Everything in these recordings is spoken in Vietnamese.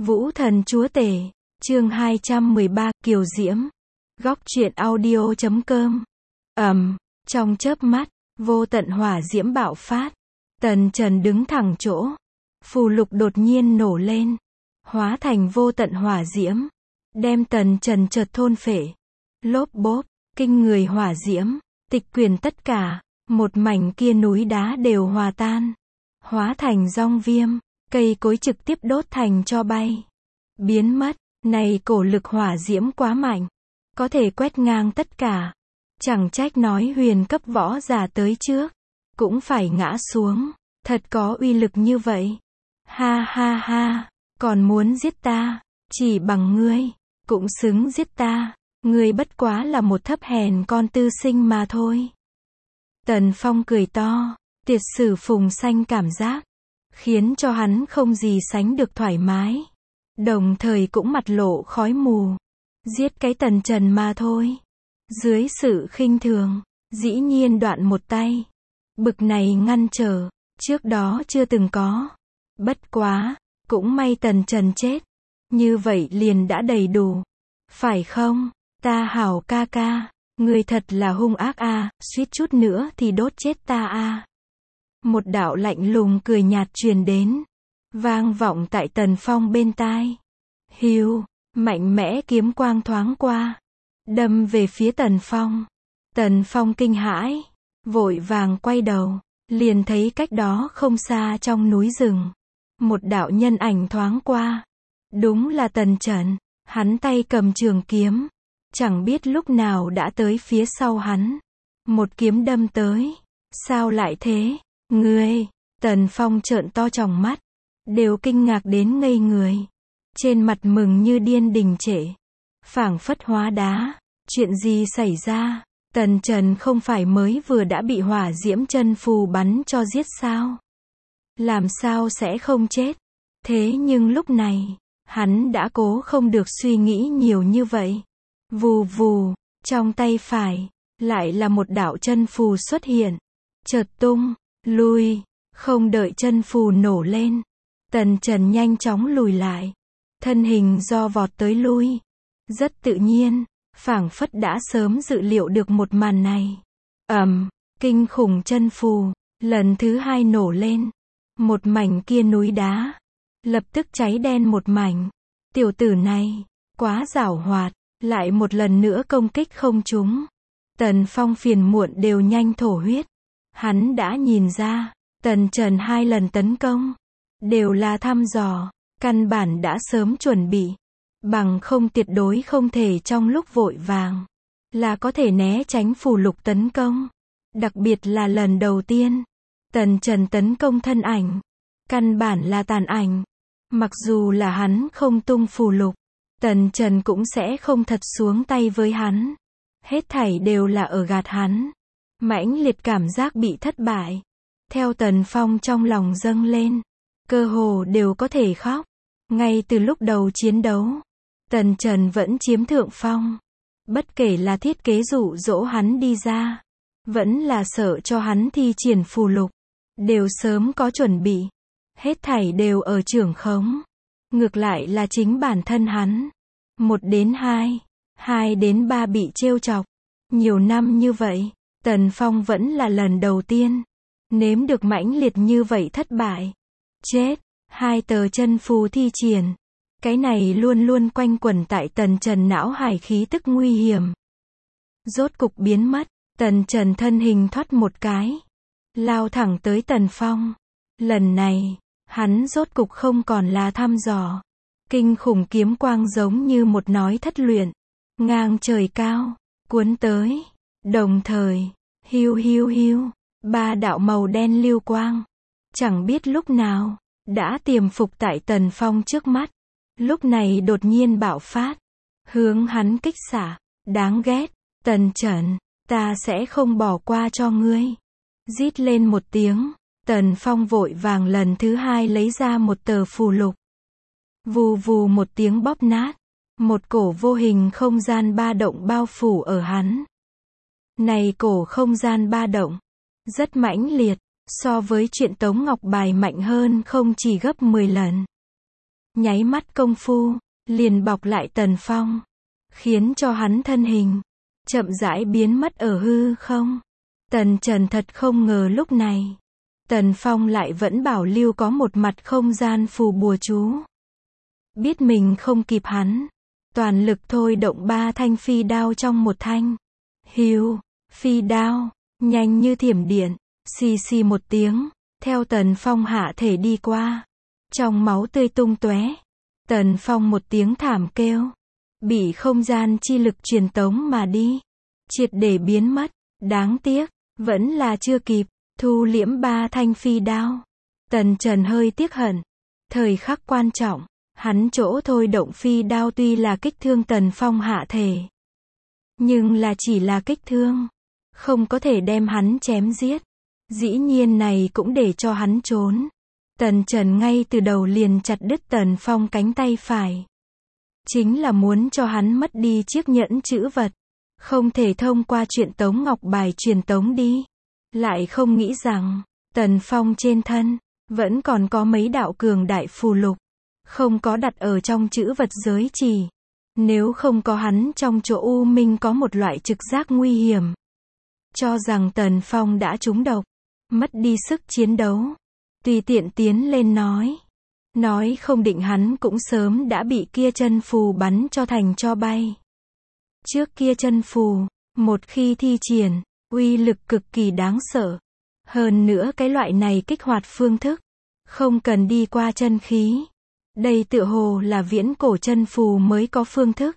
Vũ Thần Chúa Tể, chương 213, Kiều Diễm. Góc truyện audio.com. Trong chớp mắt, vô tận hỏa diễm bạo phát. Tần Trần đứng thẳng chỗ. Phù lục đột nhiên nổ lên, hóa thành vô tận hỏa diễm, đem Tần Trần chợt thôn phệ. Lốp bốp, kinh người hỏa diễm, tịch quyển tất cả, một mảnh kia núi đá đều hòa tan, hóa thành dong viêm, cây cối trực tiếp đốt thành tro bay, biến mất. Này cổ lực hỏa diễm quá mạnh, có thể quét ngang tất cả. Chẳng trách nói huyền cấp võ giả tới trước, cũng phải ngã xuống, thật có uy lực như vậy. Ha ha ha, còn muốn giết ta, chỉ bằng ngươi, cũng xứng giết ta, ngươi bất quá là một thấp hèn con tư sinh mà thôi. Tần Phong cười to, tiệt sử phùng xanh cảm giác, khiến cho hắn không gì sánh được thoải mái. Đồng thời cũng mặt lộ khói mù. Giết cái Tần Trần mà thôi. Dưới sự khinh thường, dĩ nhiên đoạn một tay. Bực này ngăn trở, trước đó chưa từng có. Bất quá, cũng may Tần Trần chết. Như vậy liền đã đầy đủ. Phải không? Ta hảo ca ca, người thật là hung ác a, suýt chút nữa thì đốt chết ta a. Một đạo lạnh lùng cười nhạt truyền đến, vang vọng tại Tần Phong bên tai. Hiu, mạnh mẽ kiếm quang thoáng qua, đâm về phía Tần Phong. Tần Phong kinh hãi, vội vàng quay đầu, liền thấy cách đó không xa trong núi rừng, một đạo nhân ảnh thoáng qua. Đúng là Tần Trần, hắn tay cầm trường kiếm, chẳng biết lúc nào đã tới phía sau hắn. Một kiếm đâm tới. Sao lại thế? Ngươi! Tần Phong trợn to tròng mắt, đều kinh ngạc đến ngây người. Trên mặt mừng như điên đình trệ, phảng phất hóa đá. Chuyện gì xảy ra? Tần Trần không phải mới vừa đã bị hỏa diễm chân phù bắn cho giết sao? Làm sao sẽ không chết? Thế nhưng lúc này, hắn đã cố không được suy nghĩ nhiều như vậy. Vù vù, trong tay phải, lại là một đạo chân phù xuất hiện. Chợt tung, lui, không đợi chân phù nổ lên. Tần Trần nhanh chóng lùi lại. Thân hình do vọt tới lui. Rất tự nhiên, phảng phất đã sớm dự liệu được một màn này. Kinh khủng chân phù, lần thứ hai nổ lên. Một mảnh kia núi đá, lập tức cháy đen một mảnh. Tiểu tử này, quá giảo hoạt, lại một lần nữa công kích không trúng. Tần Phong phiền muộn đều nhanh thổ huyết. Hắn đã nhìn ra, Tần Trần hai lần tấn công, đều là thăm dò, căn bản đã sớm chuẩn bị. Bằng không tuyệt đối không thể trong lúc vội vàng, là có thể né tránh phù lục tấn công. Đặc biệt là lần đầu tiên, Tần Trần tấn công thân ảnh, căn bản là tàn ảnh. Mặc dù là hắn không tung phù lục, Tần Trần cũng sẽ không thật xuống tay với hắn. Hết thảy đều là ở gạt hắn. Mãnh liệt cảm giác bị thất bại, theo Tần Phong trong lòng dâng lên, cơ hồ đều có thể khóc. Ngay từ lúc đầu chiến đấu, Tần Trần vẫn chiếm thượng phong. Bất kể là thiết kế dụ dỗ hắn đi ra, vẫn là sợ cho hắn thi triển phù lục, đều sớm có chuẩn bị. Hết thảy đều ở chưởng khống. Ngược lại là chính bản thân hắn. 1 đến 2, 2 đến 3 bị trêu chọc. Nhiều năm như vậy, Tần Phong vẫn là lần đầu tiên nếm được mãnh liệt như vậy thất bại. Chết, 2 tờ chân phù thi triển. Cái này luôn luôn quanh quẩn tại Tần Trần não hải khí tức nguy hiểm. Rốt cục biến mất, Tần Trần thân hình thoát một cái, lao thẳng tới Tần Phong. Lần này, hắn rốt cục không còn là thăm dò. Kinh khủng kiếm quang giống như một nói thất luyện, ngang trời cao, cuốn tới. Đồng thời, hiu hiu hiu, 3 đạo màu đen lưu quang, chẳng biết lúc nào, đã tiềm phục tại Tần Phong trước mắt. Lúc này đột nhiên bạo phát, hướng hắn kích xạ. Đáng ghét, Tần Trần, ta sẽ không bỏ qua cho ngươi. Rít lên một tiếng, Tần Phong vội vàng lần thứ hai lấy ra một tờ phù lục. Vù vù một tiếng bóp nát, một cổ vô hình không gian ba động bao phủ ở hắn. Này cổ không gian ba động, rất mãnh liệt, so với chuyện Tống Ngọc Bài mạnh hơn không chỉ gấp 10 lần. nháy mắt công phu, liền bọc lại Tần Phong, khiến cho hắn thân hình chậm rãi biến mất ở hư không. Tần Trần thật không ngờ lúc này, Tần Phong lại vẫn bảo lưu có một mặt không gian phù bùa chú. Biết mình không kịp hắn, toàn lực thôi động 3 thanh phi đao trong một thanh. Hiu, phi đao, nhanh như thiểm điện, xì xì một tiếng, theo Tần Phong hạ thể đi qua. Trong máu tươi tung tóe, Tần Phong một tiếng thảm kêu, bị không gian chi lực truyền tống mà đi, triệt để biến mất. Đáng tiếc, vẫn là chưa kịp thu liễm 3 thanh phi đao. Tần Trần hơi tiếc hận. Thời khắc quan trọng, hắn chỗ thôi động phi đao tuy là kích thương Tần Phong hạ thể, nhưng là chỉ là kích thương, không có thể đem hắn chém giết. Dĩ nhiên này cũng để cho hắn trốn. Tần Trần ngay từ đầu liền chặt đứt Tần Phong cánh tay phải, chính là muốn cho hắn mất đi chiếc nhẫn chữ vật, không thể thông qua truyền tống ngọc bài truyền tống đi. Lại không nghĩ rằng, Tần Phong trên thân vẫn còn có mấy đạo cường đại phù lục, không có đặt ở trong chữ vật giới chỉ. Nếu không có hắn trong chỗ U Minh có một loại trực giác nguy hiểm, cho rằng Tần Phong đã trúng độc, mất đi sức chiến đấu, tùy tiện tiến lên nói không định hắn cũng sớm đã bị kia chân phù bắn cho thành tro bay. Trước kia chân phù, một khi thi triển, uy lực cực kỳ đáng sợ. Hơn nữa cái loại này kích hoạt phương thức, không cần đi qua chân khí. Đây tựa hồ là viễn cổ chân phù mới có phương thức.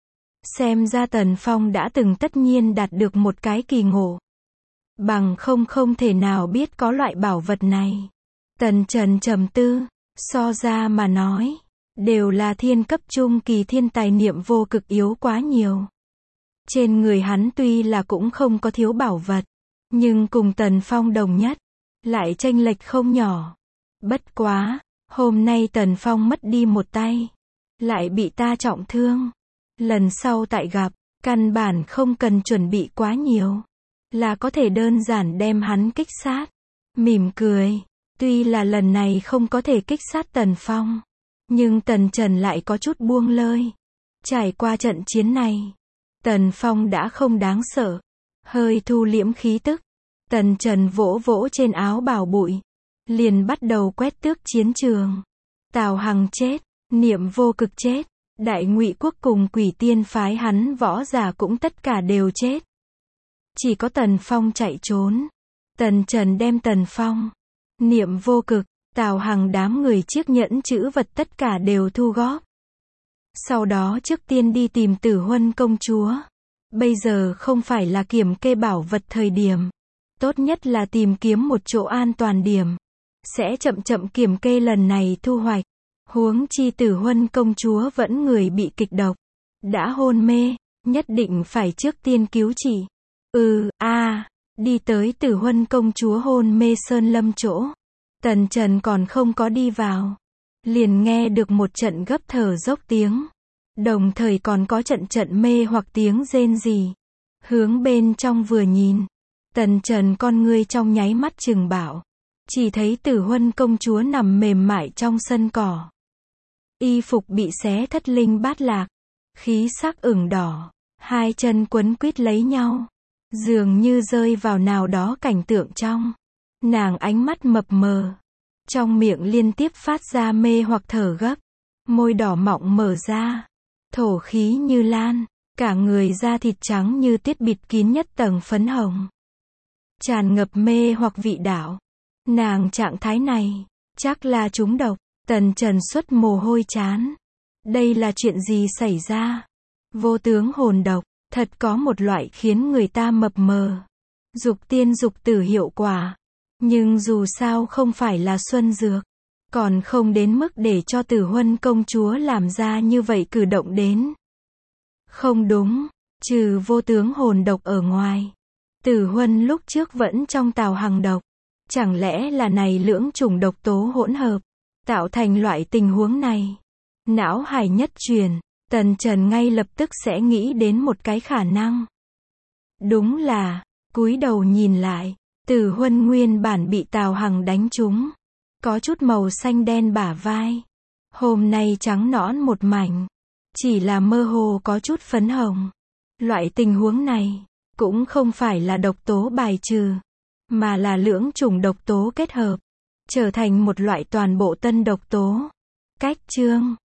Xem ra Tần Phong đã từng tất nhiên đạt được một cái kỳ ngộ. Bằng không thể nào biết có loại bảo vật này. Tần Trần trầm tư, so ra mà nói, đều là thiên cấp trung kỳ thiên tài niệm vô cực yếu quá nhiều. Trên người hắn tuy là cũng không có thiếu bảo vật, nhưng cùng Tần Phong đồng nhất, lại chênh lệch không nhỏ. Bất quá, hôm nay Tần Phong mất đi một tay, lại bị ta trọng thương. Lần sau tại gặp, căn bản không cần chuẩn bị quá nhiều, là có thể đơn giản đem hắn kích sát. Mỉm cười, tuy là lần này không có thể kích sát Tần Phong, nhưng Tần Trần lại có chút buông lơi. Trải qua trận chiến này, Tần Phong đã không đáng sợ. Hơi thu liễm khí tức, Tần Trần vỗ vỗ trên áo bào bụi, liền bắt đầu quét tước chiến trường. Tào Hằng chết, Niệm Vô Cực chết, Đại Ngụy Quốc cùng Quỷ Tiên phái hắn võ giả cũng tất cả đều chết. Chỉ có Tần Phong chạy trốn. Tần Trần đem Tần Phong, Niệm Vô Cực, Tào Hằng đám người chiếc nhẫn chữ vật tất cả đều thu góp. Sau đó trước tiên đi tìm Tử Huân công chúa. Bây giờ không phải là kiểm kê bảo vật thời điểm. Tốt nhất là tìm kiếm một chỗ an toàn điểm. Sẽ chậm chậm kiểm kê lần này thu hoạch. Huống chi Tử Huân công chúa vẫn người bị kịch độc, đã hôn mê, nhất định phải trước tiên cứu trị. Đi tới Tử Huân công chúa hôn mê sơn lâm chỗ. Tần Trần còn không có đi vào, liền nghe được một trận gấp thở dốc tiếng, đồng thời còn có trận mê hoặc tiếng rên rỉ. Hướng bên trong vừa nhìn, Tần Trần con ngươi trong nháy mắt trừng bảo, chỉ thấy Tử Huân công chúa nằm mềm mại trong sân cỏ. Y phục bị xé thất linh bát lạc, khí sắc ửng đỏ, hai chân quấn quýt lấy nhau, dường như rơi vào nào đó cảnh tượng trong. Nàng ánh mắt mập mờ, trong miệng liên tiếp phát ra mê hoặc thở gấp, môi đỏ mọng mở ra, thổ khí như lan, cả người da thịt trắng như tuyết bịt kín nhất tầng phấn hồng, tràn ngập mê hoặc vị đạo. Nàng trạng thái này, chắc là trúng độc. Tần Trần xuất mồ hôi chán. Đây là chuyện gì xảy ra? Vô tướng hồn độc, thật có một loại khiến người ta mập mờ, dục tiên dục tử hiệu quả. Nhưng dù sao không phải là xuân dược, còn không đến mức để cho Tử Huân công chúa làm ra như vậy cử động đến. Không đúng, trừ vô tướng hồn độc ở ngoài, Tử Huân lúc trước vẫn trong Tào Hằng độc. Chẳng lẽ là này lưỡng chủng độc tố hỗn hợp, tạo thành loại tình huống này? Não hải nhất truyền, Tần Trần ngay lập tức sẽ nghĩ đến một cái khả năng. Đúng là, cúi đầu nhìn lại, Tử Huân nguyên bản bị Tào Hằng đánh trúng, có chút màu xanh đen bả vai, Hôm nay trắng nõn một mảnh, chỉ là mơ hồ có chút phấn hồng. Loại tình huống này, cũng không phải là độc tố bài trừ, mà là lưỡng chủng độc tố kết hợp, trở thành một loại toàn bộ tân độc tố. Cách chương